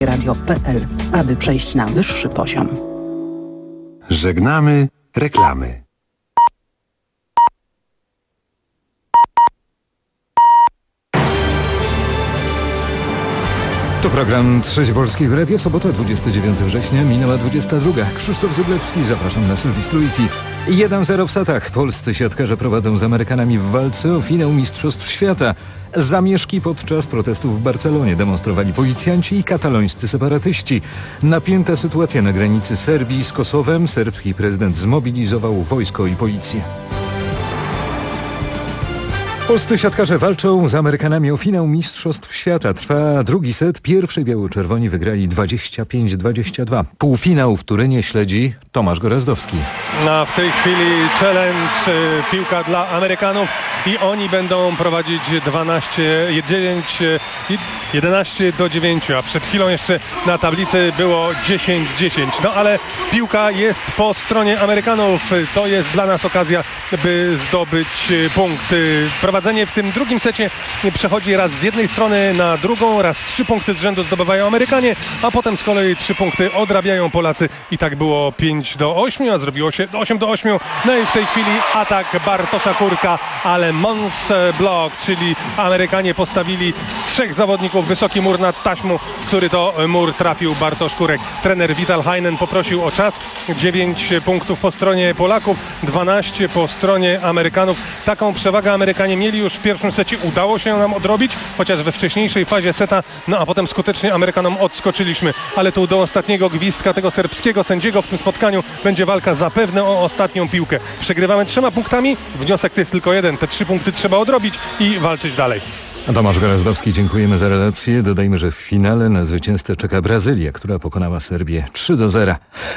radio.pl, aby przejść na wyższy poziom. Żegnamy reklamy. To program Trzecie Polskiego Radia, sobota 29 września, minęła 22. Krzysztof Zyblewski, zapraszam na serwis Trójki. 1-0 w setach. Polscy siatkarze prowadzą z Amerykanami w walce o finał Mistrzostw Świata. Zamieszki podczas protestów w Barcelonie demonstrowali policjanci i katalońscy separatyści. Napięta sytuacja na granicy Serbii z Kosowem. Serbski prezydent zmobilizował wojsko i policję. Polscy siatkarze walczą z Amerykanami o finał Mistrzostw Świata. Trwa drugi set. Pierwszy biało-czerwoni wygrali 25-22. Półfinał w Turynie śledzi Tomasz Gorazdowski. A w tej chwili challenge, piłka dla Amerykanów i oni będą prowadzić 11-9, a przed chwilą jeszcze na tablicy było 10-10. No ale piłka jest po stronie Amerykanów. To jest dla nas okazja, by zdobyć punkt. Prowadzenie w tym drugim secie przechodzi raz z jednej strony na drugą, raz 3 punkty z rzędu zdobywają Amerykanie, a potem z kolei 3 punkty odrabiają Polacy i tak było 5-8, a zrobiło się 8-8. No i w tej chwili atak Bartosza Kurka, ale Mons Block, czyli Amerykanie postawili z 3 zawodników wysoki mur nad taśmą, w który to mur trafił Bartosz Kurek. Trener Vital Heinen poprosił o czas. 9 punktów po stronie Polaków, 12 po stronie Amerykanów. Taką przewagę Amerykanie mieli już w pierwszym secie, udało się nam odrobić, chociaż we wcześniejszej fazie seta, no a potem skutecznie Amerykanom odskoczyliśmy, ale tu do ostatniego gwizdka tego serbskiego sędziego w tym spotkaniu będzie walka zapewne o ostatnią piłkę. Przegrywamy 3 punktami, wniosek to jest tylko jeden, te 3 punkty trzeba odrobić i walczyć dalej. Tomasz Gorazdowski, dziękujemy za relację. Dodajmy, że w finale na zwycięzcę czeka Brazylia, która pokonała Serbię 3-0.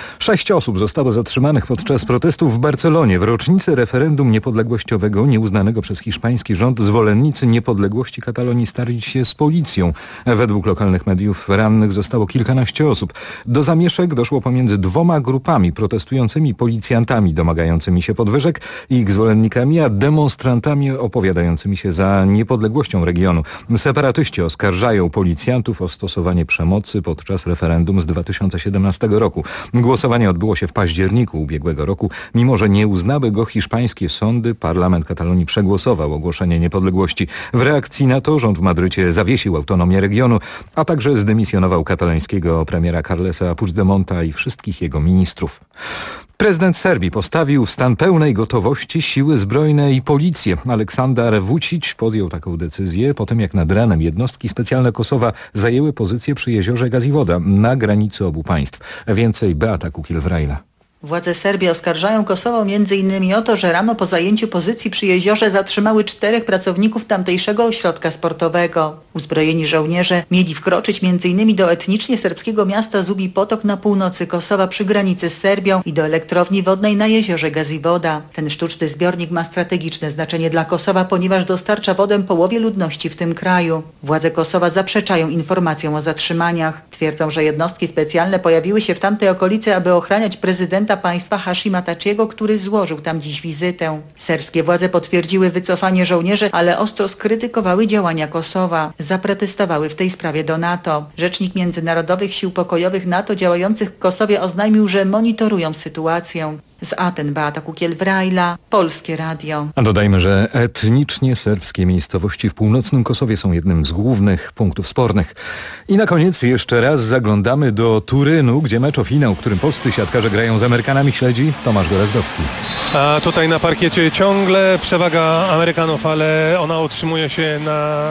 6 osób zostało zatrzymanych podczas protestów w Barcelonie. W rocznicę referendum niepodległościowego nieuznanego przez hiszpański rząd zwolennicy niepodległości Katalonii starli się z policją. Według lokalnych mediów rannych zostało kilkanaście osób. Do zamieszek doszło pomiędzy 2 grupami protestującymi policjantami domagającymi się podwyżek i ich zwolennikami, a demonstrantami opowiadającymi się za niepodległością regionu. Separatyści oskarżają policjantów o stosowanie przemocy podczas referendum z 2017 roku. Głosowanie odbyło się w październiku ubiegłego roku. Mimo że nie uznały go hiszpańskie sądy, parlament Katalonii przegłosował ogłoszenie niepodległości. W reakcji na to rząd w Madrycie zawiesił autonomię regionu, a także zdymisjonował katalońskiego premiera Carlesa Puigdemonta i wszystkich jego ministrów. Prezydent Serbii postawił w stan pełnej gotowości siły zbrojne i policję. Aleksandar Vučić podjął taką decyzję po tym, jak nad ranem jednostki specjalne Kosowa zajęły pozycję przy jeziorze Gazivoda na granicy obu państw. Więcej Beata Kukiel-Wrajla. Władze Serbii oskarżają Kosowo m.in. o to, że rano po zajęciu pozycji przy jeziorze zatrzymały 4 pracowników tamtejszego ośrodka sportowego. Uzbrojeni żołnierze mieli wkroczyć m.in. do etnicznie serbskiego miasta Zubi Potok na północy Kosowa przy granicy z Serbią i do elektrowni wodnej na jeziorze Gazivoda. Ten sztuczny zbiornik ma strategiczne znaczenie dla Kosowa, ponieważ dostarcza wodę połowie ludności w tym kraju. Władze Kosowa zaprzeczają informacjom o zatrzymaniach. Twierdzą, że jednostki specjalne pojawiły się w tamtej okolicy, aby ochraniać prezydenta państwa Hashima Tačiego, który złożył tam dziś wizytę. Serbskie władze potwierdziły wycofanie żołnierzy, ale ostro skrytykowały działania Kosowa. Zaprotestowały w tej sprawie do NATO. Rzecznik Międzynarodowych Sił Pokojowych NATO działających w Kosowie oznajmił, że monitorują sytuację. Z Aten Beata Kukiel-Wrajla, Polskie Radio. A dodajmy, że etnicznie serbskie miejscowości w północnym Kosowie są jednym z głównych punktów spornych. I na koniec jeszcze raz zaglądamy do Turynu, gdzie mecz o finał, w którym polscy siatkarze grają z Amerykanami, śledzi Tomasz Gorazdowski. A tutaj na parkiecie ciągle przewaga Amerykanów, ale ona utrzymuje się na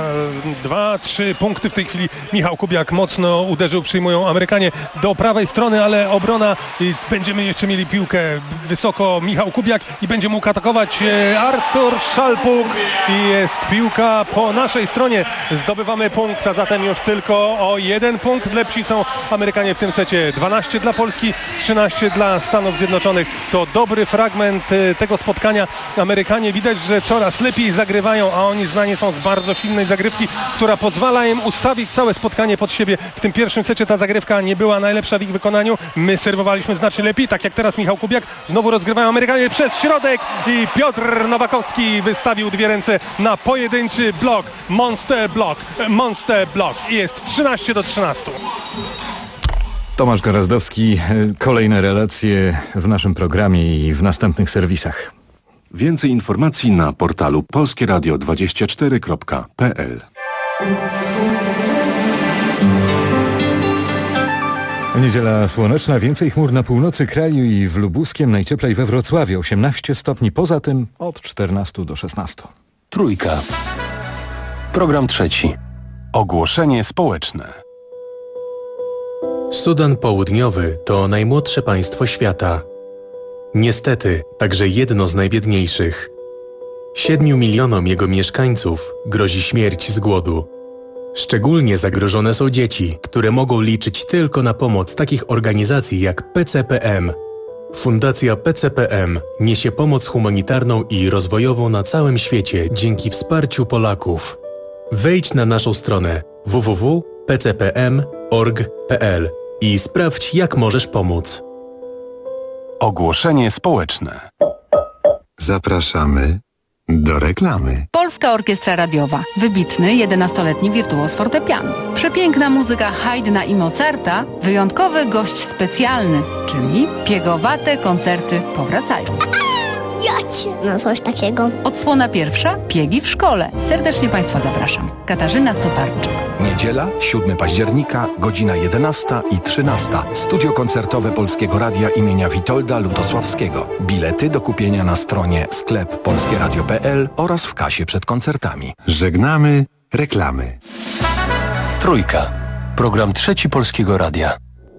2-3 punkty. W tej chwili Michał Kubiak mocno uderzył, przyjmują Amerykanie do prawej strony, ale obrona i będziemy jeszcze mieli piłkę wysoko Michał Kubiak i będzie mógł atakować Artur Szalpuk i jest piłka po naszej stronie. Zdobywamy punkt, a zatem już tylko o 1 punkt lepsi są Amerykanie w tym secie. 12 dla Polski, 13 dla Stanów Zjednoczonych. To dobry fragment tego spotkania. Amerykanie widać, że coraz lepiej zagrywają, a oni znani są z bardzo silnej zagrywki, która pozwala im ustawić całe spotkanie pod siebie. W tym pierwszym secie ta zagrywka nie była najlepsza w ich wykonaniu. My serwowaliśmy znacznie lepiej, tak jak teraz Michał Kubiak. Znowu rozgrywają Amerykanie przez środek i Piotr Nowakowski wystawił dwie ręce na pojedynczy blok. Monster block. I jest 13-13. Tomasz Gorazdowski, kolejne relacje w naszym programie i w następnych serwisach. Więcej informacji na portalu polskieradio24.pl. Niedziela słoneczna, więcej chmur na północy kraju i w Lubuskiem, najcieplej we Wrocławiu 18 stopni, poza tym od 14 do 16. Trójka. Program trzeci. Ogłoszenie społeczne. Sudan Południowy to najmłodsze państwo świata. Niestety, także jedno z najbiedniejszych. 7 milionom jego mieszkańców grozi śmierć z głodu. Szczególnie zagrożone są dzieci, które mogą liczyć tylko na pomoc takich organizacji jak PCPM. Fundacja PCPM niesie pomoc humanitarną i rozwojową na całym świecie dzięki wsparciu Polaków. Wejdź na naszą stronę www.pcpm.org.pl i sprawdź, jak możesz pomóc. Ogłoszenie społeczne. Zapraszamy do reklamy. Polska Orkiestra Radiowa. Wybitny 11-letni wirtuoz fortepianu. Przepiękna muzyka Haydna i Mozarta. Wyjątkowy gość specjalny, czyli piegowate koncerty powracają. Jocie! No coś takiego. Odsłona pierwsza. Piegi w szkole. Serdecznie Państwa zapraszam. Katarzyna Stoparczyk. Niedziela, 7 października, godzina 11 i 13. Studio koncertowe Polskiego Radia imienia Witolda Lutosławskiego. Bilety do kupienia na stronie sklep polskieradio.pl oraz w kasie przed koncertami. Żegnamy reklamy. Trójka. Program trzeci Polskiego Radia.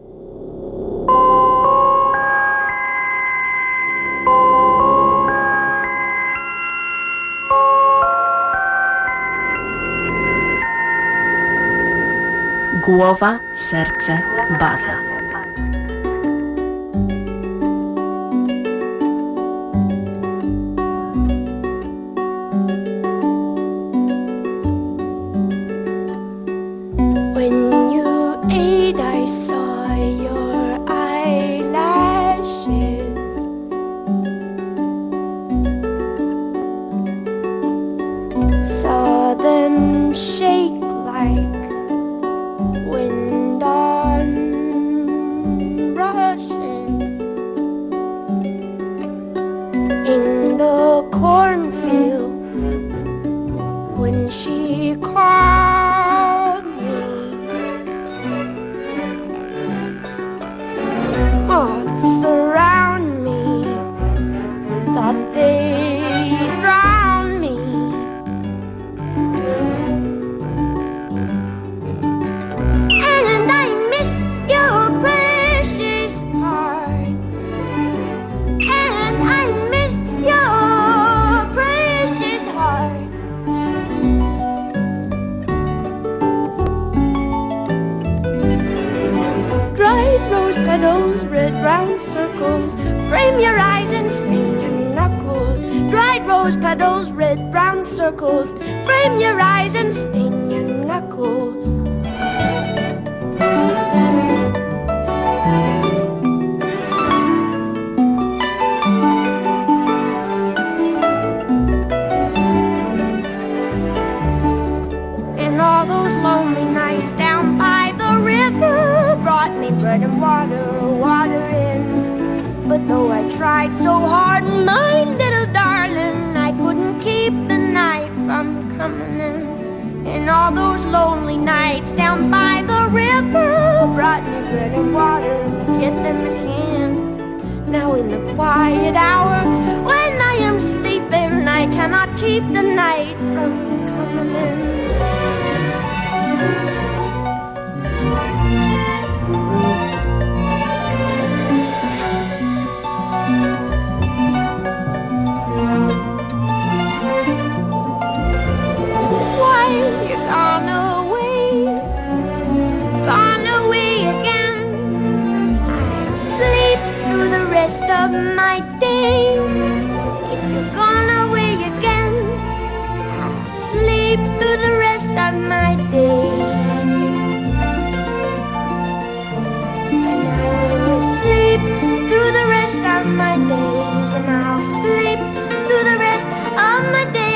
Głowa, serce, baza. And I will sleep through the rest of of my days, and I'll sleep through the rest of my days.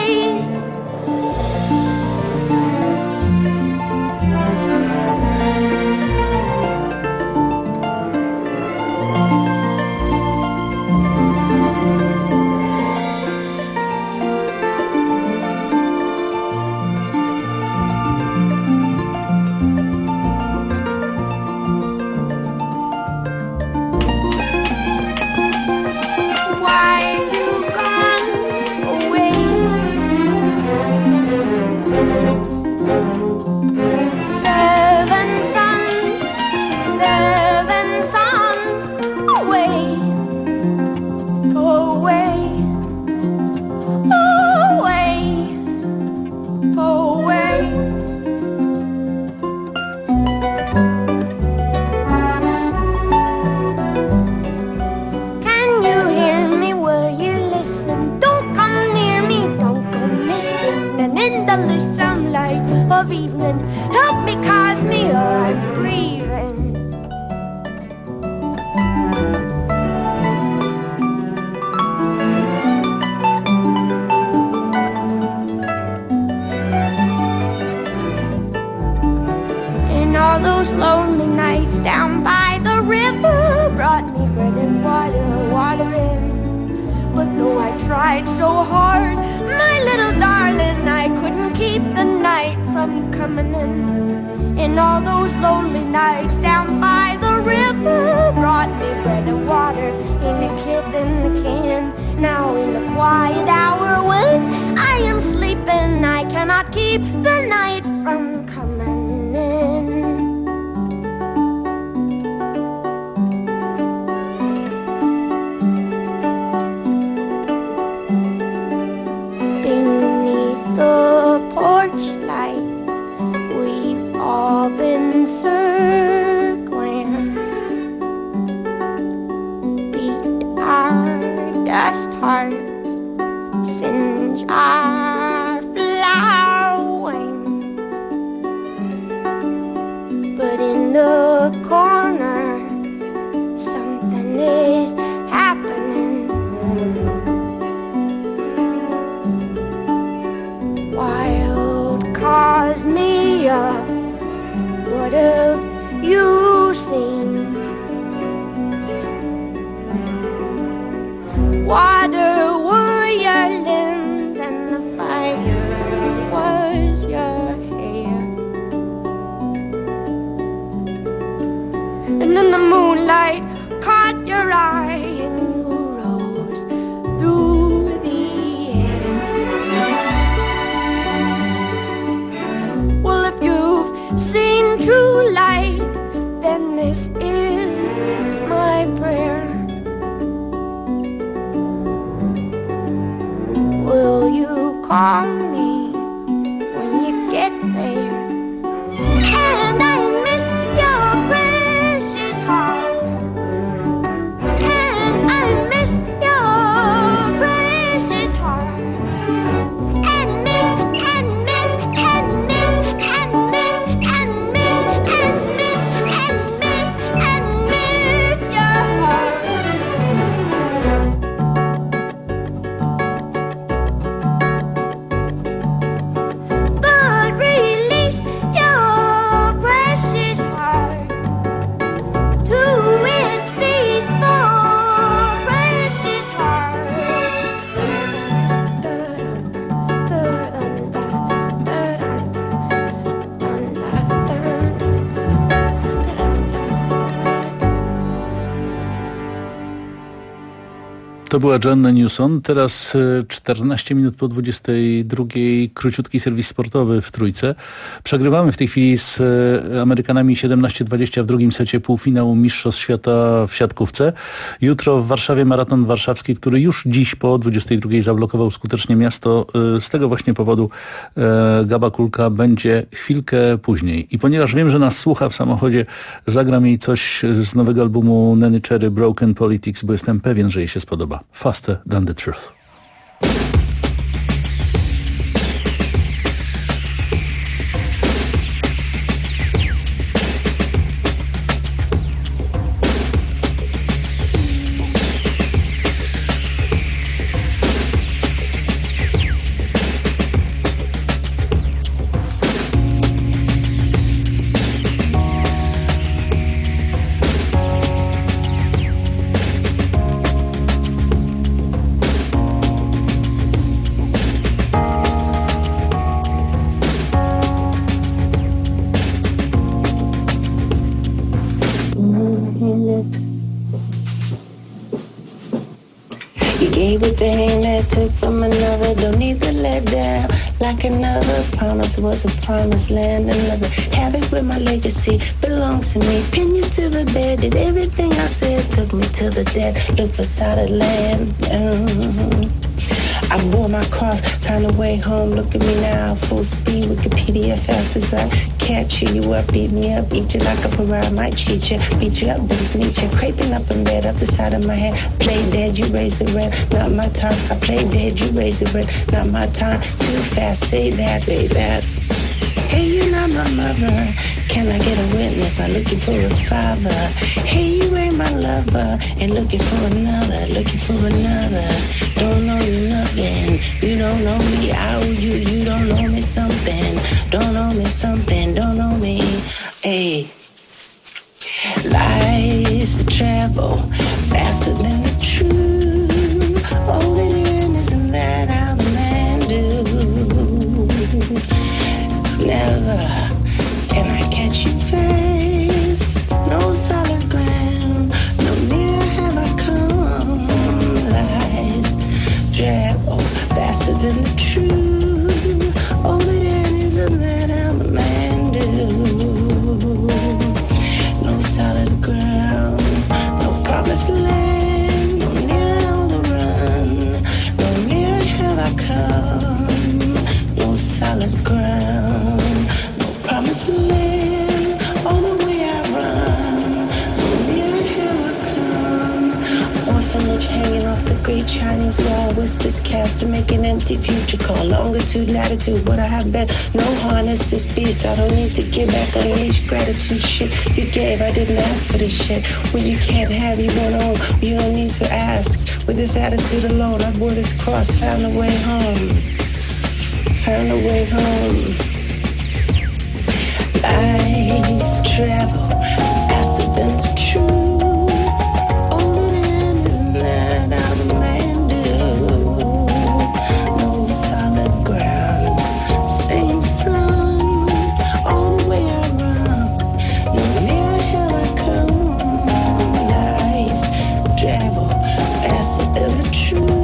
To była Joanna Newson. Teraz 14 minut po 22. Króciutki serwis sportowy w Trójce. Przegrywamy w tej chwili z Amerykanami 17-20 w drugim secie półfinału Mistrzostw Świata w siatkówce. Jutro w Warszawie maraton warszawski, który już dziś po 22 zablokował skutecznie miasto. Z tego właśnie powodu Gaba Kulka będzie chwilkę później. I ponieważ wiem, że nas słucha w samochodzie, zagram jej coś z nowego albumu Nenny Cherry, Broken Politics, bo jestem pewien, że jej się spodoba. Faster Than the Truth. moved. You gave a thing that took from another. Don't need to let down like another. Promise was a promised land. Another havoc with my legacy belongs to me. Pin you to the bed. Did everything I said. Took me to the death. Look for solid land. I bore my cross, found a way home. Look at me now, full speed, Wikipedia, fast as I catch you. You up, beat me up, eat you like a pariah. Might cheat you, beat you up, business meet you. Craping up in bed, up the side of my head. Play dead, you raise the rent, not my time. I play dead, you raise the rent, not my time. Too fast, say that, baby. Hey, you're not my mother. Can I get a witness? I'm looking for a father. Hey, you ain't my lover. And looking for another, looking for another. Don't know you nothing. You don't know me. I owe you. You don't know me something. Don't know me something. Don't know me. Hey. Lies travel faster than the truth. All that in isn't that how the man do. Never can I catch you fast. No solid ground. No near have I come. Lies travel faster than the truth. All that in isn't that how the man do. No solid ground. No promised land. No near on the run. No near have I come. No solid ground. Promised land, all the way I run. So near here I come. Orphanage hanging off the great Chinese wall. Whispers cast to make an empty future call. Longitude, latitude, what I have been. No harness this beast. I don't need to give back. Unleash gratitude. Shit you gave, I didn't ask for this shit. When you can't have, you won't own. You don't need to ask. With this attitude alone, I bore this cross. Found a way home. Found a way home. Lies travel faster than the truth. All that in isn't that how the man do. No solid ground, same sun. All the way I run, no near how I come. Lies travel faster than the truth.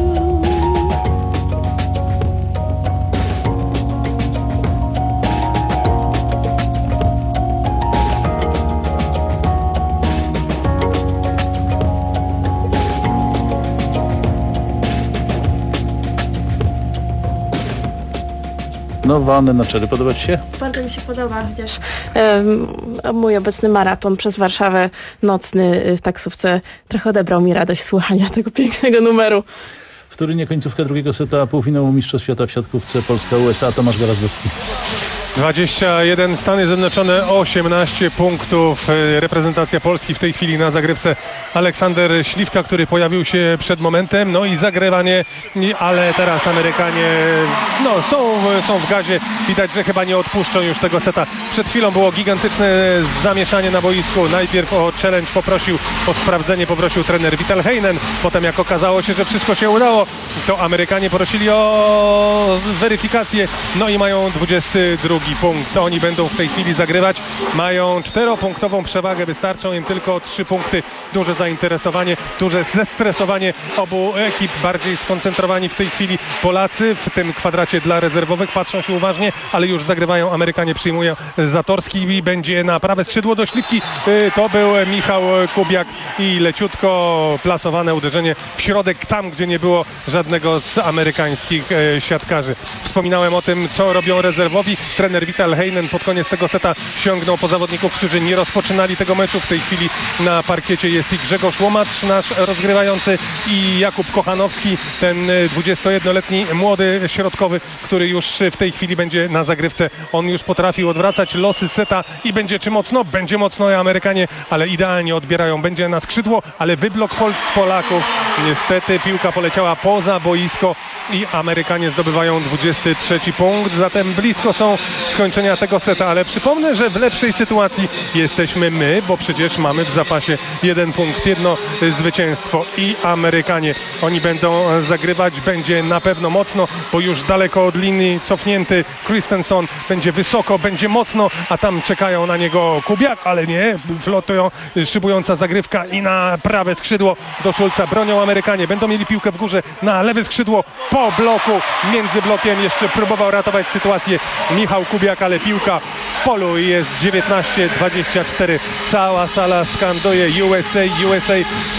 Nowane na czele. Podoba ci się? Bardzo mi się podoba, chociaż mój obecny maraton przez Warszawę nocny w taksówce trochę odebrał mi radość słuchania tego pięknego numeru. W Turynie końcówka drugiego seta półfinału Mistrzostw Świata w siatkówce Polska-USA. Tomasz Gorazdowski. 21 Stany Zjednoczone, 18 punktów. Reprezentacja Polski w tej chwili na zagrywce. Aleksander Śliwka, który pojawił się przed momentem. No i zagrywanie, ale teraz Amerykanie są w gazie. Widać, że chyba nie odpuszczą już tego seta. Przed chwilą było gigantyczne zamieszanie na boisku. Najpierw o challenge o sprawdzenie poprosił trener Vital Heinen. Potem jak okazało się, że wszystko się udało, to Amerykanie prosili o weryfikację. No i mają 22 punkt. Oni będą w tej chwili zagrywać. Mają 4-punktową przewagę. Wystarczą im tylko 3 punkty. Duże zainteresowanie, duże zestresowanie obu ekip. Bardziej skoncentrowani w tej chwili Polacy. W tym kwadracie dla rezerwowych patrzą się uważnie, ale już zagrywają. Amerykanie przyjmują Zatorski i będzie na prawe skrzydło do Śliwki. To był Michał Kubiak i leciutko plasowane uderzenie w środek, tam gdzie nie było żadnego z amerykańskich siatkarzy. Wspominałem o tym, co robią rezerwowi. Trener Vital Heinen pod koniec tego seta sięgnął po zawodników, którzy nie rozpoczynali tego meczu. W tej chwili na parkiecie jest i Grzegorz Łomacz, nasz rozgrywający, i Jakub Kochanowski, ten 21-letni młody środkowy, który już w tej chwili będzie na zagrywce. On już potrafił odwracać losy seta i będzie mocno, Amerykanie, ale idealnie odbierają. Będzie na skrzydło, ale wyblok Polaków. Niestety piłka poleciała poza boisko i Amerykanie zdobywają 23 punkt. Zatem blisko są skończenia tego seta, ale przypomnę, że w lepszej sytuacji jesteśmy my, bo przecież mamy w zapasie 1 punkt, 1 zwycięstwo i Amerykanie. Oni będą zagrywać, będzie na pewno mocno, bo już daleko od linii cofnięty Christensen, będzie wysoko, będzie mocno, a tam czekają na niego Kubiak, ale nie, flotują, szybująca zagrywka i na prawe skrzydło do Schulza. Bronią Amerykanie, będą mieli piłkę w górze na lewe skrzydło po bloku, między blokiem jeszcze próbował ratować sytuację Michał Kubiak, ale piłka w polu i jest 19-24. Cała sala skanduje USA, USA.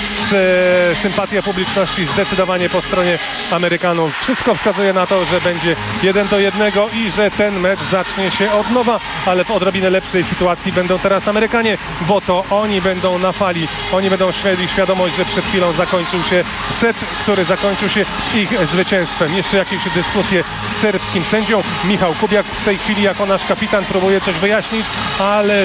Sympatia publiczności zdecydowanie po stronie Amerykanów. Wszystko wskazuje na to, że będzie 1-1 i że ten mecz zacznie się od nowa, ale w odrobinę lepszej sytuacji będą teraz Amerykanie, bo to oni będą na fali. Oni będą mieli świadomość, że przed chwilą zakończył się set, który zakończył się ich zwycięstwem. Jeszcze jakieś dyskusje z serbskim sędzią. Michał Kubiak w tej chwili jako nasz kapitan próbuje coś wyjaśnić, ale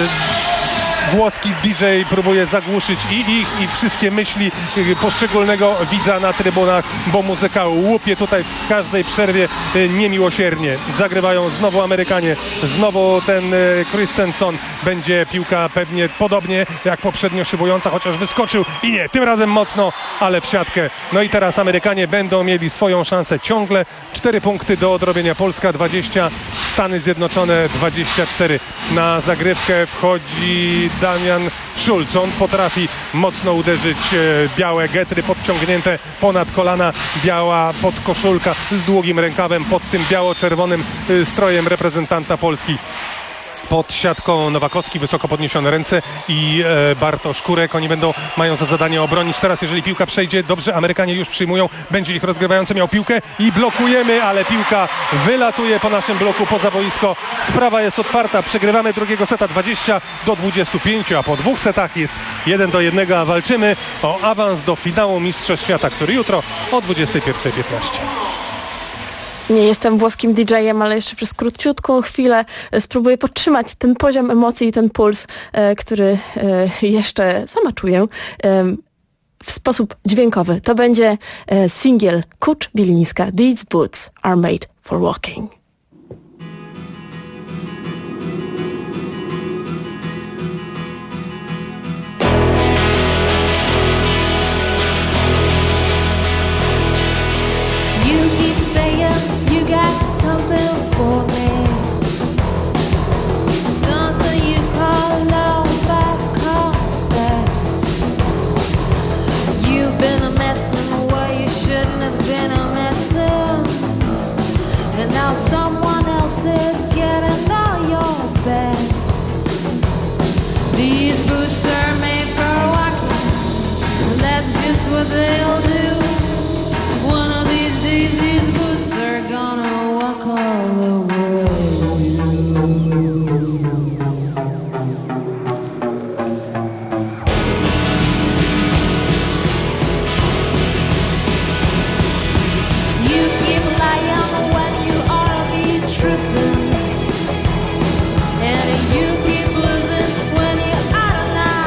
włoski DJ próbuje zagłuszyć i ich, i wszystkie myśli poszczególnego widza na trybunach, bo muzyka łupie tutaj w każdej przerwie niemiłosiernie. Zagrywają znowu Amerykanie, znowu ten Christensen. Będzie piłka pewnie podobnie jak poprzednio szybująca, chociaż wyskoczył i nie, tym razem mocno, ale w siatkę. No i teraz Amerykanie będą mieli swoją szansę ciągle. 4 punkty do odrobienia, Polska 20, Stany Zjednoczone 24. Na zagrywkę wchodzi Damian Schulz. On potrafi mocno uderzyć białe getry podciągnięte ponad kolana, biała podkoszulka z długim rękawem pod tym biało-czerwonym strojem reprezentanta Polski. Pod siatką Nowakowski, wysoko podniesione ręce i Bartosz Kurek. Oni mają za zadanie obronić. Teraz jeżeli piłka przejdzie, dobrze, Amerykanie już przyjmują. Będzie ich rozgrywający miał piłkę i blokujemy, ale piłka wylatuje po naszym bloku poza boisko. Sprawa jest otwarta. Przegrywamy drugiego seta 20-25, a po 2 setach jest 1-1, a walczymy o awans do finału Mistrzostw Świata, który jutro o 21:15. Nie jestem włoskim DJ-em, ale jeszcze przez króciutką chwilę spróbuję podtrzymać ten poziom emocji i ten puls, który jeszcze sama czuję, w sposób dźwiękowy. To będzie singiel Kucz Bilińska, These Boots Are Made for Walking. These boots are made for walking. That's just what they'll do. One of these days, these boots are gonna walk all the way. You keep lying when you ought to be tripping, and you keep losing when you ought to not.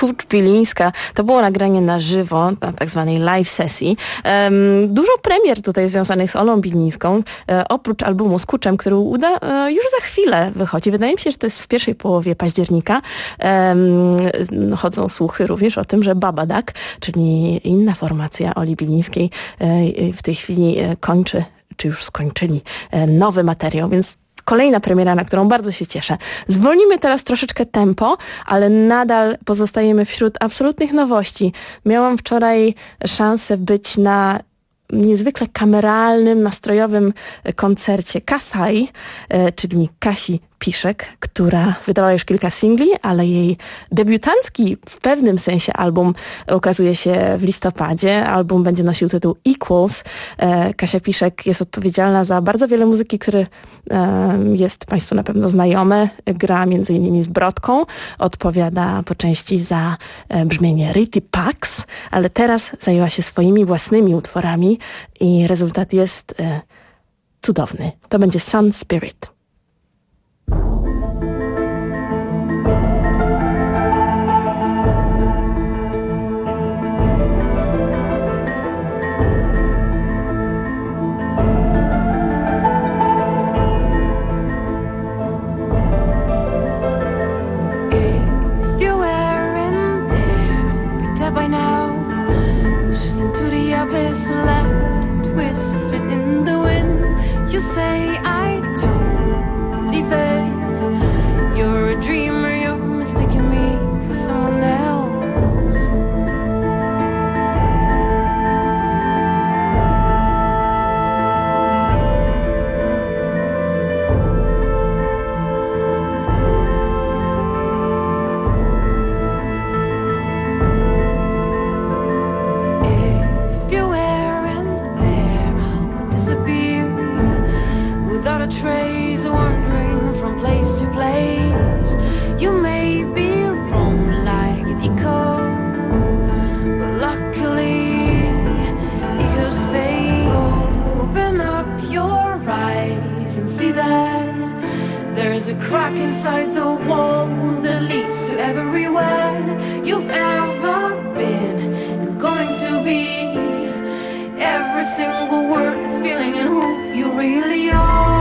Kurt Bilińska. To było nagranie na żywo, na tak zwanej live sesji. Dużo premier tutaj związanych z Olą Bilińską, oprócz albumu z Kurczem, który już za chwilę wychodzi. Wydaje mi się, że to jest w pierwszej połowie października. Chodzą słuchy również o tym, że Babadak, czyli inna formacja Oli Bilińskiej, w tej chwili kończy, czy już skończyli nowy materiał, więc kolejna premiera, na którą bardzo się cieszę. Zwolnimy teraz troszeczkę tempo, ale nadal pozostajemy wśród absolutnych nowości. Miałam wczoraj szansę być na niezwykle kameralnym, nastrojowym koncercie Kasai, czyli Kasi Piszek, która wydała już kilka singli, ale jej debiutancki w pewnym sensie album ukazuje się w listopadzie. Album będzie nosił tytuł Equals. Kasia Piszek jest odpowiedzialna za bardzo wiele muzyki, które jest Państwu na pewno znajome. Gra m.in. z Brodką, odpowiada po części za brzmienie Rity Pax, ale teraz zajęła się swoimi własnymi utworami i rezultat jest cudowny. To będzie Sun Spirit. By now, pushed into the abyss, left twisted in the wind. You say I don't believe it. You're a dreamer, you're mistaking me for someone else. Trace wandering from place to place. You may be wrong like an echo, but luckily echoes fade. Open up your eyes and see that there's a crack inside the wall that leads to everywhere you've ever been and going to be. Every single word, feeling, and who you really are.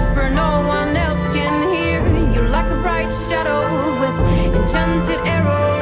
Shadow with enchanted arrows.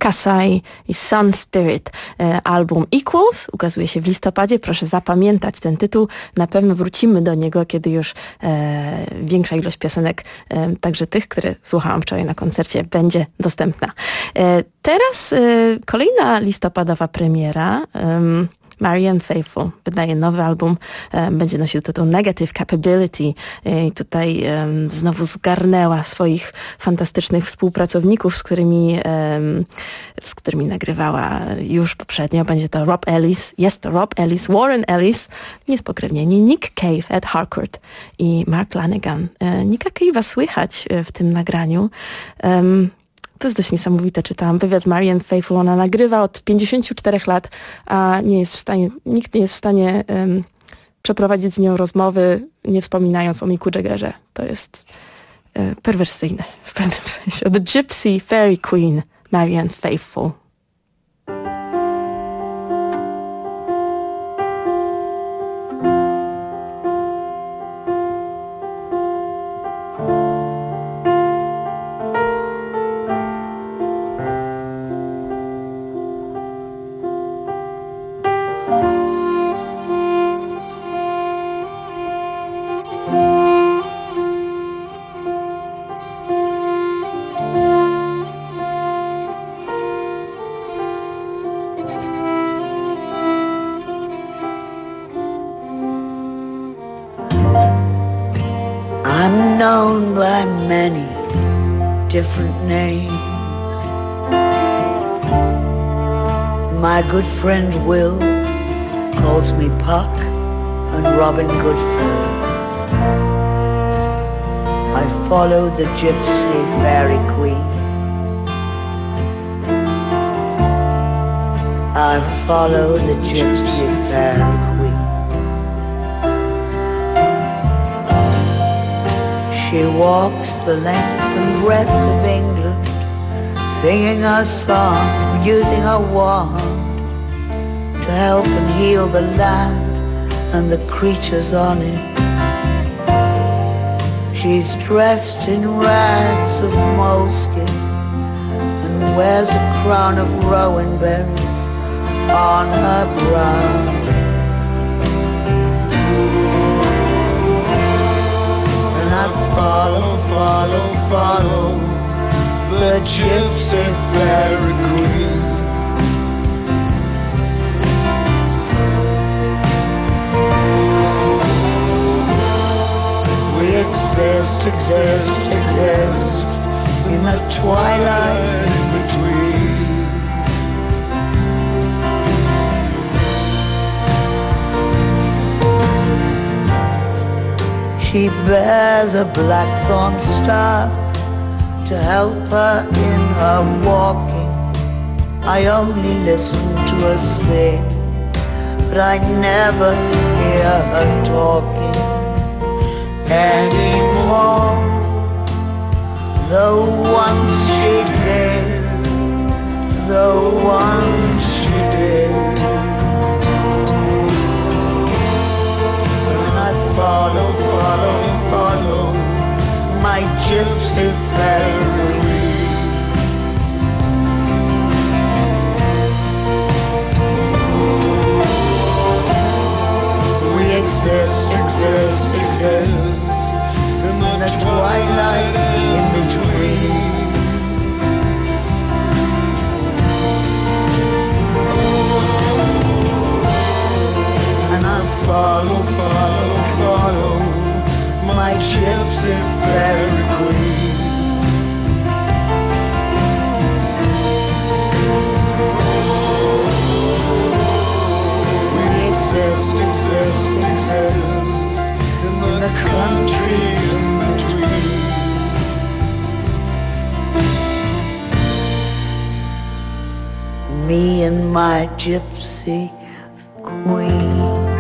Kasai i Sun Spirit. Album Equals ukazuje się w listopadzie. Proszę zapamiętać ten tytuł. Na pewno wrócimy do niego, kiedy już większa ilość piosenek, także tych, które słuchałam wczoraj na koncercie, będzie dostępna. Teraz kolejna listopadowa premiera. Marianne Faithfull wydaje nowy album, będzie nosił tytuł Negative Capability i tutaj znowu zgarnęła swoich fantastycznych współpracowników, z którymi nagrywała już poprzednio. Będzie to Rob Ellis, jest to Rob Ellis, Warren Ellis, niespokrewnieni, Nick Cave, Ed Harcourt i Mark Lanegan. Nicka Cave'a słychać w tym nagraniu. To jest dość niesamowite. Czytałam wywiad z Marianne Faithfull. Ona nagrywa od 54 lat, a nikt nie jest w stanie przeprowadzić z nią rozmowy, nie wspominając o Micku Jaggerze. To jest perwersyjne w pewnym sensie. The Gypsy Fairy Queen, Marianne Faithfull. I'm known by many different names. My good friend Will calls me Puck and Robin Goodfellow. I follow the Gypsy Fairy Queen. I follow the Gypsy Fairy Queen. She walks the length and breadth of England, singing her song, using her wand to help and heal the land and the creatures on it. She's dressed in rags of moleskin and wears a crown of rowan berries on her brow. I follow, follow, follow the Gypsy Fairy Queen. We exist, exist, exist in the twilight in between. She bears a blackthorn staff to help her in her walking. I only listen to her sing, but I never hear her talking anymore. Though once she did, though once she did. Follow, follow, follow my Gypsy Fairy. We exist, exist, exist in the twilight in between. And I follow, follow, follow my Gypsy Fairy Queen. We exist, exist, exist in the country in between. Me and my Gypsy Queen.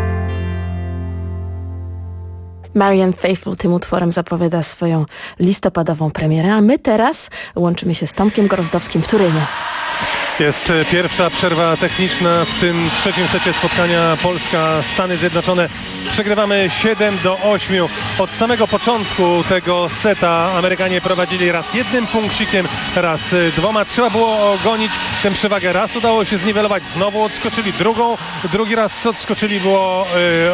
Marianne Faithfull tym utworem zapowiada swoją listopadową premierę, a my teraz łączymy się z Tomkiem Gorozdowskim w Turynie. Jest pierwsza przerwa techniczna w tym trzecim secie spotkania Polska-Stany Zjednoczone. Przegrywamy 7-8. Od samego początku tego seta Amerykanie prowadzili raz jednym punkcikiem, raz dwoma. Trzeba było ogonić tę przewagę. Raz udało się zniwelować, znowu odskoczyli drugi raz odskoczyli, było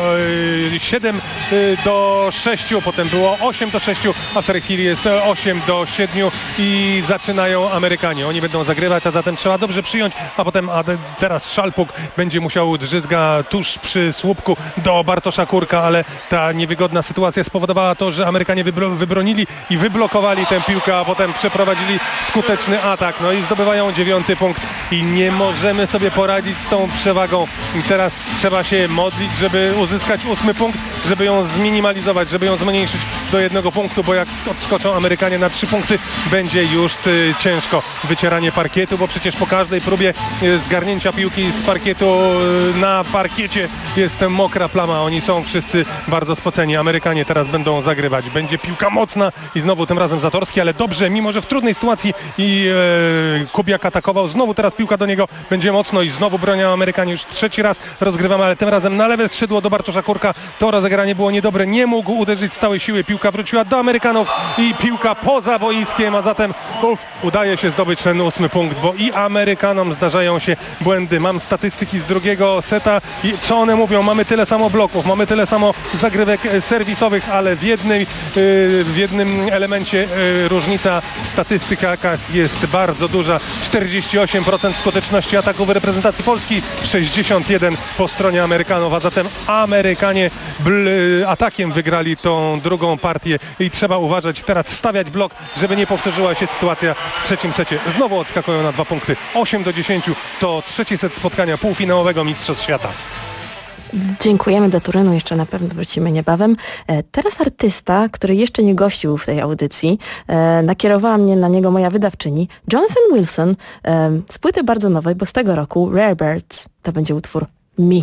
7-6, potem było 8-6, a w tej chwili jest 8-7 i zaczynają Amerykanie. Oni będą zagrywać, a zatem trzeba dobrze przyjąć, a teraz Szalpuk będzie musiał drzyzga tuż przy słupku do Bartosza Kurka, ale ta niewygodna sytuacja spowodowała to, że Amerykanie wybronili i wyblokowali tę piłkę, a potem przeprowadzili skuteczny atak. No i zdobywają 9. punkt i nie możemy sobie poradzić z tą przewagą. I teraz trzeba się modlić, żeby uzyskać 8. punkt, żeby ją zminimalizować, żeby ją zmniejszyć do 1 punktu, bo jak odskoczą Amerykanie na 3 punkty, będzie już ciężko. Wycieranie parkietu, bo przecież po każdej próbie zgarnięcia piłki z parkietu na parkiecie jest mokra plama. Oni są wszyscy bardzo spoceni. Amerykanie teraz będą zagrywać. Będzie piłka mocna i znowu tym razem Zatorski, ale dobrze, mimo że w trudnej sytuacji i Kubiak atakował. Znowu teraz piłka do niego, będzie mocno i znowu bronią Amerykanie. Już trzeci raz rozgrywamy, ale tym razem na lewe skrzydło do Bartosza Kurka. To rozegranie było niedobre. Nie mógł uderzyć z całej siły. Piłka wróciła do Amerykanów i piłka poza boiskiem, a zatem udaje się zdobyć ten 8. punkt, bo i Amerykanom zdarzają się błędy. Mam statystyki z drugiego seta i co one mówią? Mamy tyle samo bloków, mamy tyle samo zagrywek serwisowych, ale w jednym elemencie różnica statystyka jest bardzo duża. 48% skuteczności ataków w reprezentacji Polski, 61% po stronie Amerykanów, a zatem Amerykanie atakiem wygrali tą drugą partię i trzeba uważać, teraz stawiać blok, żeby nie powtórzyła się sytuacja w trzecim secie. Znowu odskakują na 2 punkty. 8-10 to trzeci set spotkania półfinałowego Mistrzostw Świata. Dziękujemy do Turynu, jeszcze na pewno wrócimy niebawem. Teraz artysta, który jeszcze nie gościł w tej audycji, nakierowała mnie na niego moja wydawczyni, Jonathan Wilson, z płyty bardzo nowej, bo z tego roku, Rare Birds. To będzie utwór Me.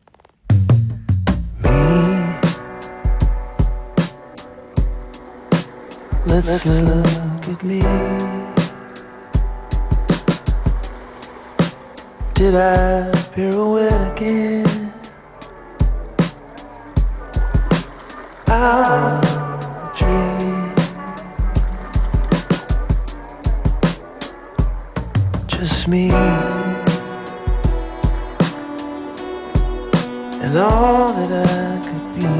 Let's look at me. Did I pirouette again? Out of a dream. Just me and all that I could be.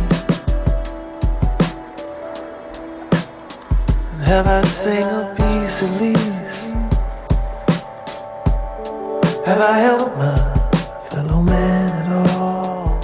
And have I sing of peace at least? Have I helped my fellow man at all?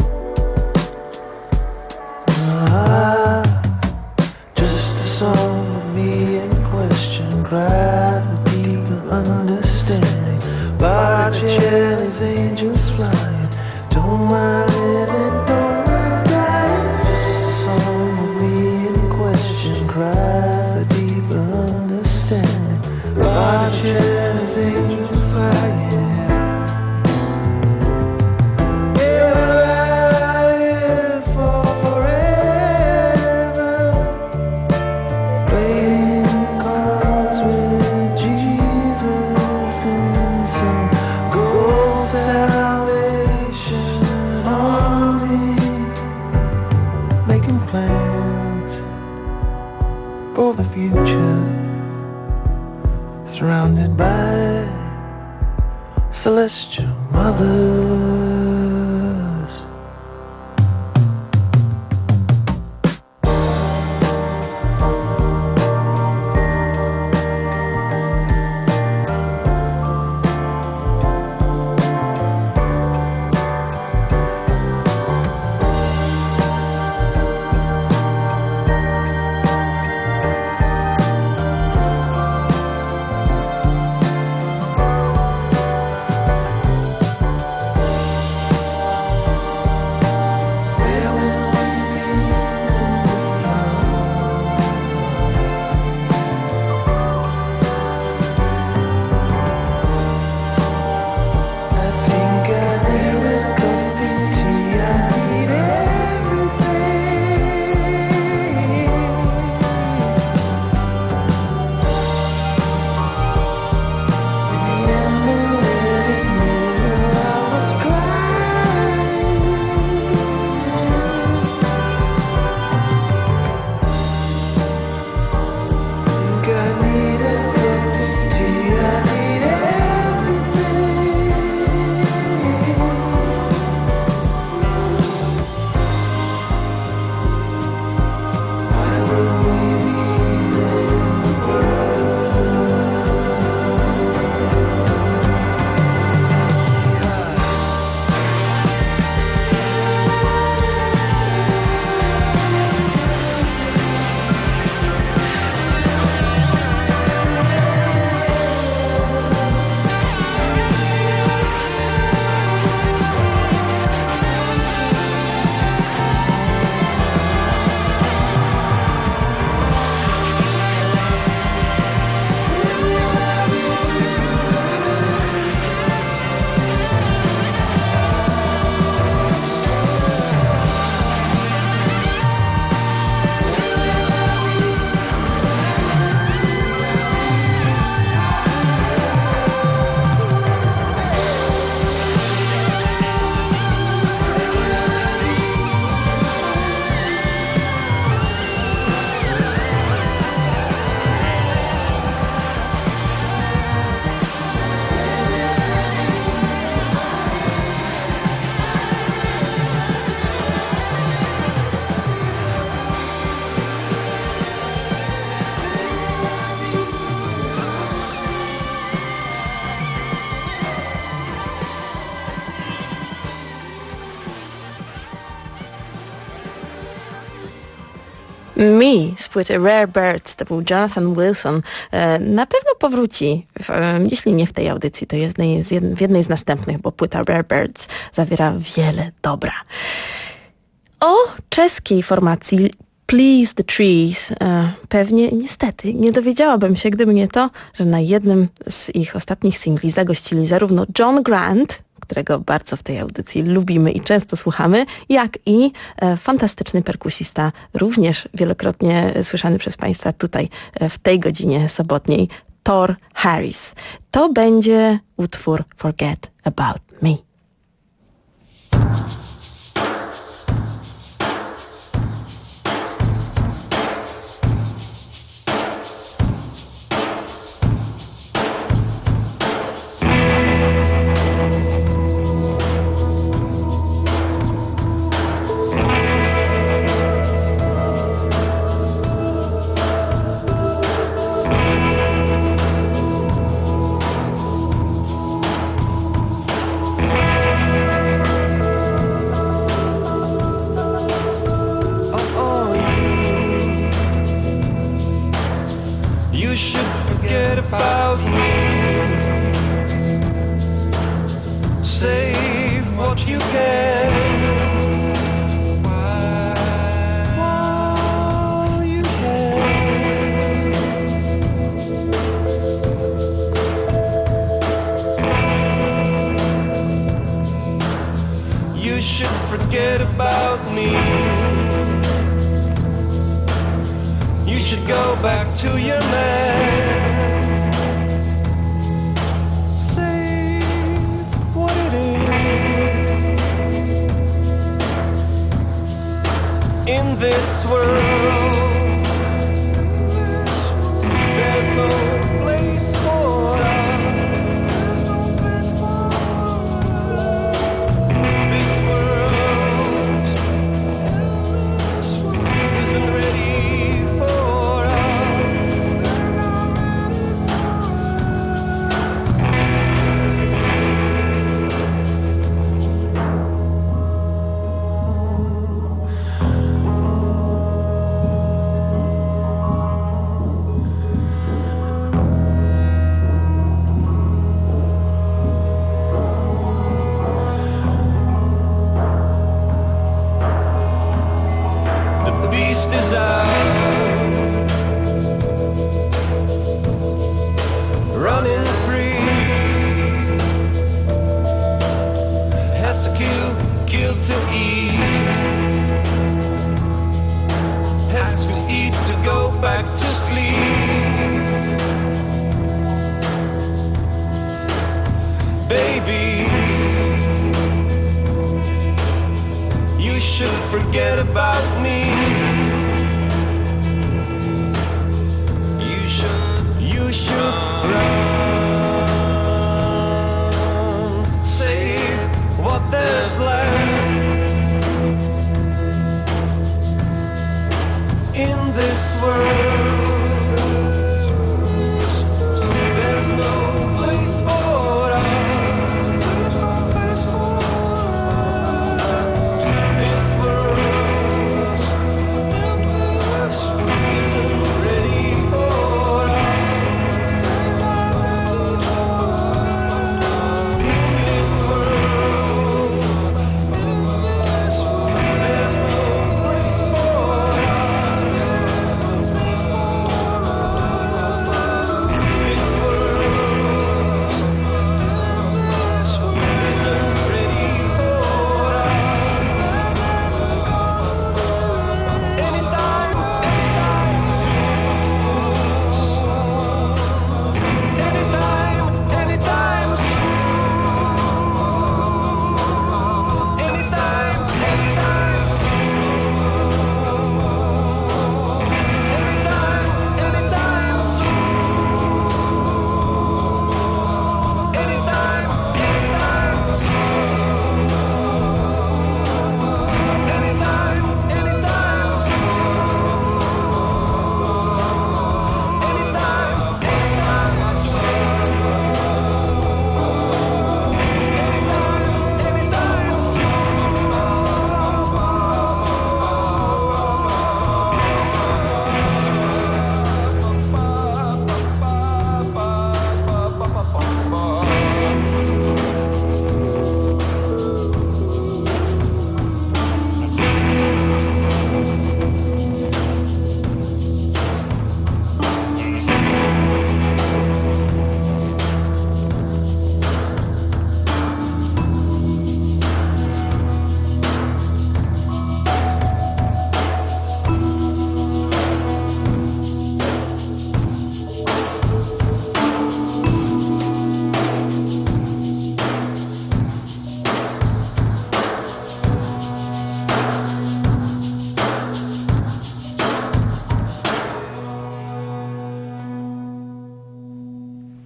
Just a song with me in question, cry for deeper understanding. Botticelli's angels flying, don't mind living, don't mind dying. Just a song with me in question, cry for deeper understanding. Botticelli's angels flying. Surrounded by celestial mothers. Me z płyty Rare Birds, to był Jonathan Wilson. Na pewno powróci, jeśli nie w tej audycji, to jest w jednej z następnych, bo płyta Rare Birds zawiera wiele dobra. O czeskiej formacji Please the Trees pewnie niestety nie dowiedziałabym się, gdyby nie to, że na jednym z ich ostatnich singli zagościli zarówno John Grant, którego bardzo w tej audycji lubimy i często słuchamy, jak i fantastyczny perkusista, również wielokrotnie słyszany przez Państwa tutaj w tej godzinie sobotniej, Thor Harris. To będzie utwór Forget About Me.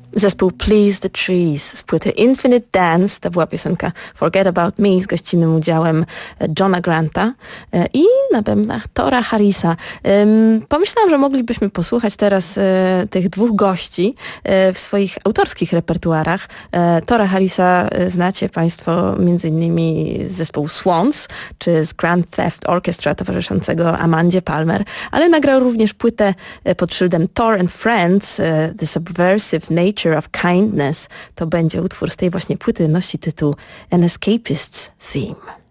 Zespół Please the Trees z płyty Infinite Dance. To była piosenka Forget About Me z gościnnym udziałem Johna Granta i na bębnach Tora Harrisa. Pomyślałam, że moglibyśmy posłuchać teraz tych dwóch gości w swoich autorskich repertuarach. Tora Harrisa znacie Państwo m.in. z zespołu Swans czy z Grand Theft Orchestra towarzyszącego Amandzie Palmer, ale nagrał również płytę pod szyldem Thor and Friends, The Subversive Nature of Kindness. To będzie utwór z tej właśnie płyty, nosi tytuł An Escapist's Theme.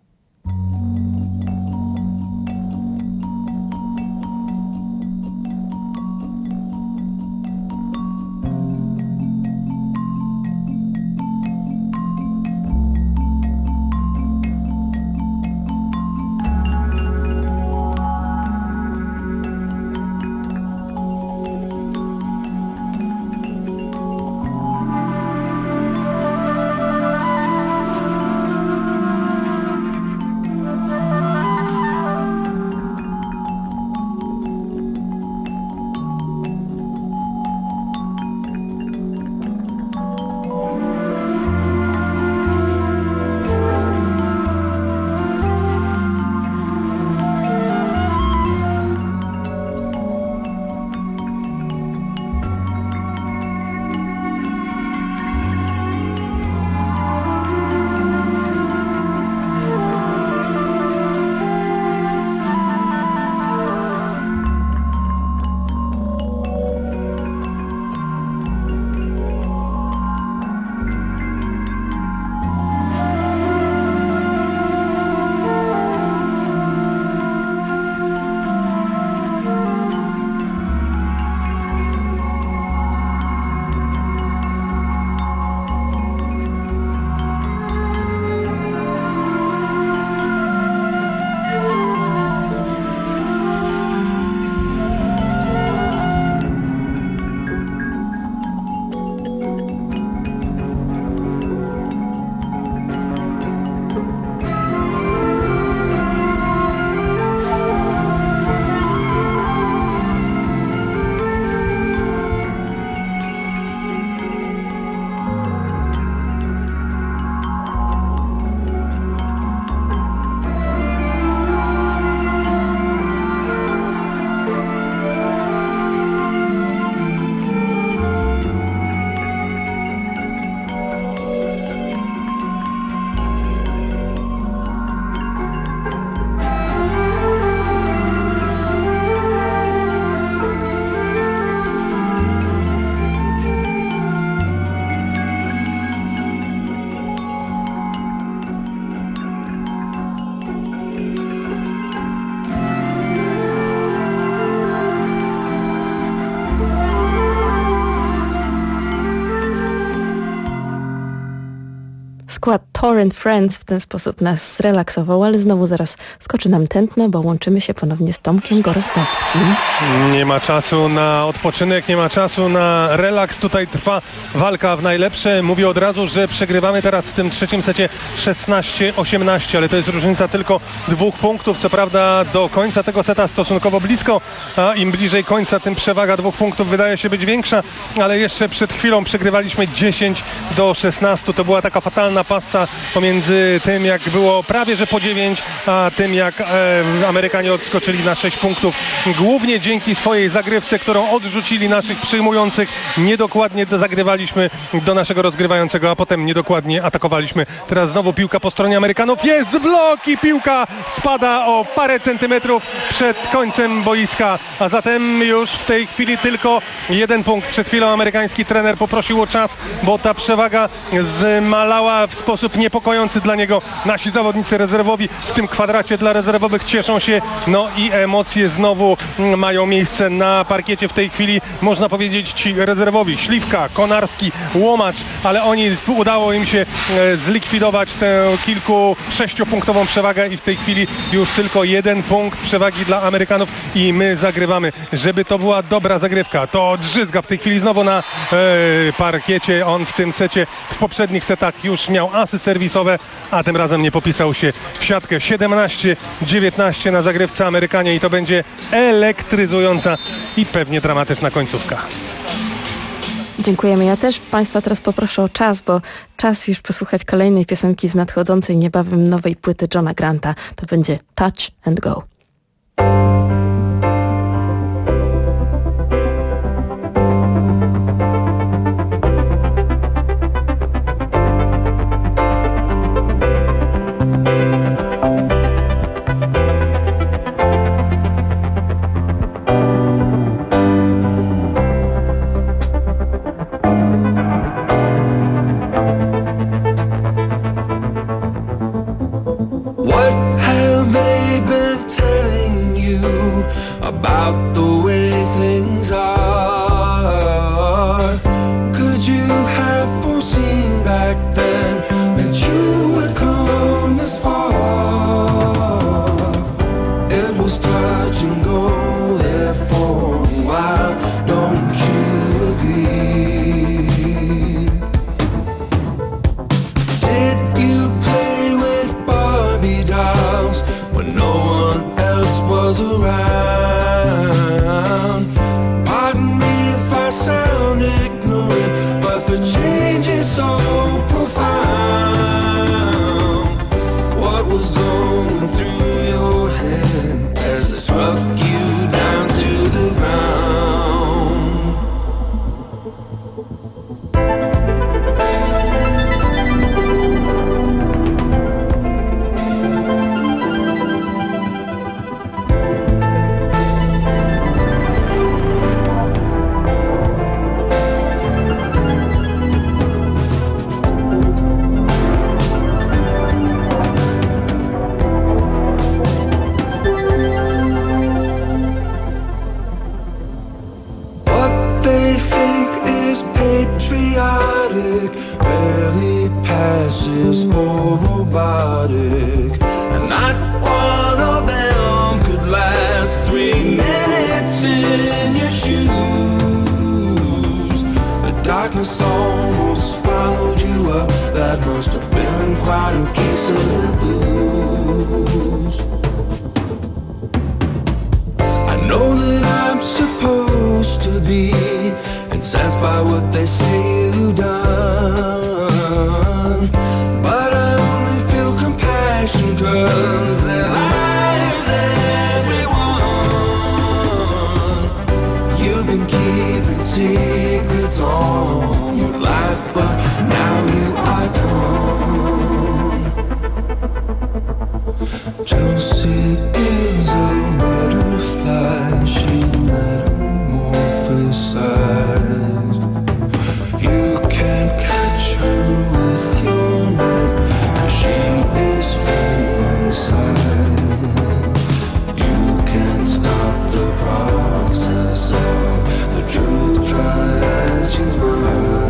Skład Thor and Friends w ten sposób nas zrelaksował, ale znowu zaraz skoczy nam tętno, bo łączymy się ponownie z Tomkiem Gorostowskim. Nie ma czasu na odpoczynek, nie ma czasu na relaks. Tutaj trwa walka w najlepsze. Mówię od razu, że przegrywamy teraz w tym trzecim secie 16-18, ale to jest różnica tylko 2 punktów. Co prawda do końca tego seta stosunkowo blisko, a im bliżej końca, tym przewaga 2 punktów wydaje się być większa, ale jeszcze przed chwilą przegrywaliśmy 10-16. To była taka fatalna passa pomiędzy tym, jak było prawie że po 9, a tym, jak Amerykanie odskoczyli na 6 punktów. Głównie dzięki swojej zagrywce, którą odrzucili naszych przyjmujących. Niedokładnie zagrywaliśmy do naszego rozgrywającego, a potem niedokładnie atakowaliśmy. Teraz znowu piłka po stronie Amerykanów. Jest blok i piłka spada o parę centymetrów przed końcem boiska. A zatem już w tej chwili tylko 1 punkt. Przed chwilą amerykański trener poprosił o czas, bo ta przewaga zmalała w sposób niepokojący dla niego. Nasi zawodnicy rezerwowi w tym kwadracie dla rezerwowych cieszą się, no i emocje znowu mają miejsce na parkiecie w tej chwili. Można powiedzieć ci rezerwowi, Śliwka, Konarski, Łomacz, ale oni udało im się zlikwidować tę 6-punktową przewagę i w tej chwili już tylko 1 punkt przewagi dla Amerykanów i my zagrywamy. Żeby to była dobra zagrywka, to Drzyzga w tej chwili znowu na parkiecie. On w tym secie, w poprzednich setach już miał asy serwisowe, a tym razem nie popisał się w siatkę. 17-19 na zagrywce Amerykanie i to będzie elektryzująca i pewnie dramatyczna końcówka. Dziękujemy. Ja też Państwa teraz poproszę o czas, bo czas już posłuchać kolejnej piosenki z nadchodzącej niebawem nowej płyty Johna Granta. To będzie Touch and Go. About the way things are. Could you have foreseen back then that you would come this far? It was touch and go there for a while. Don't you agree? Did you play with Barbie dolls when no one else was around? Pardon me if I sound ignorant, but the change is so profound. What was going through your head as it struck you down to the ground? Barely passes for robotic, and not one of them could last 3 minutes in your shoes. The darkness almost swallowed you up. That must have been quite a case of the blues. I know that I'm supposed to be incensed by what they say you've done, but I only feel compassion 'cause their lives, everyone. You've been keeping secrets all your life, but now you are gone. Chelsea is a butterfly, she metamorphosized. You can't catch her with your net, 'cause she is full inside. You can't stop the process of the truth, try as you might.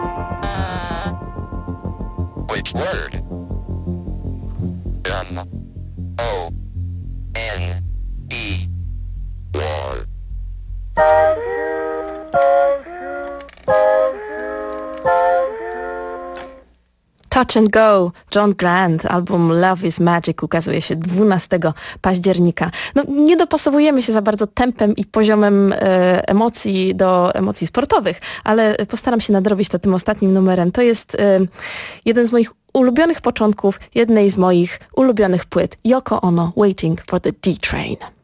Wait, word? Touch and Go, John Grant, album Love is Magic ukazuje się 12 października. No, nie dopasowujemy się za bardzo tempem i poziomem emocji do emocji sportowych, ale postaram się nadrobić to tym ostatnim numerem. To jest jeden z moich ulubionych początków jednej z moich ulubionych płyt. Yoko Ono, Waiting for the D-Train.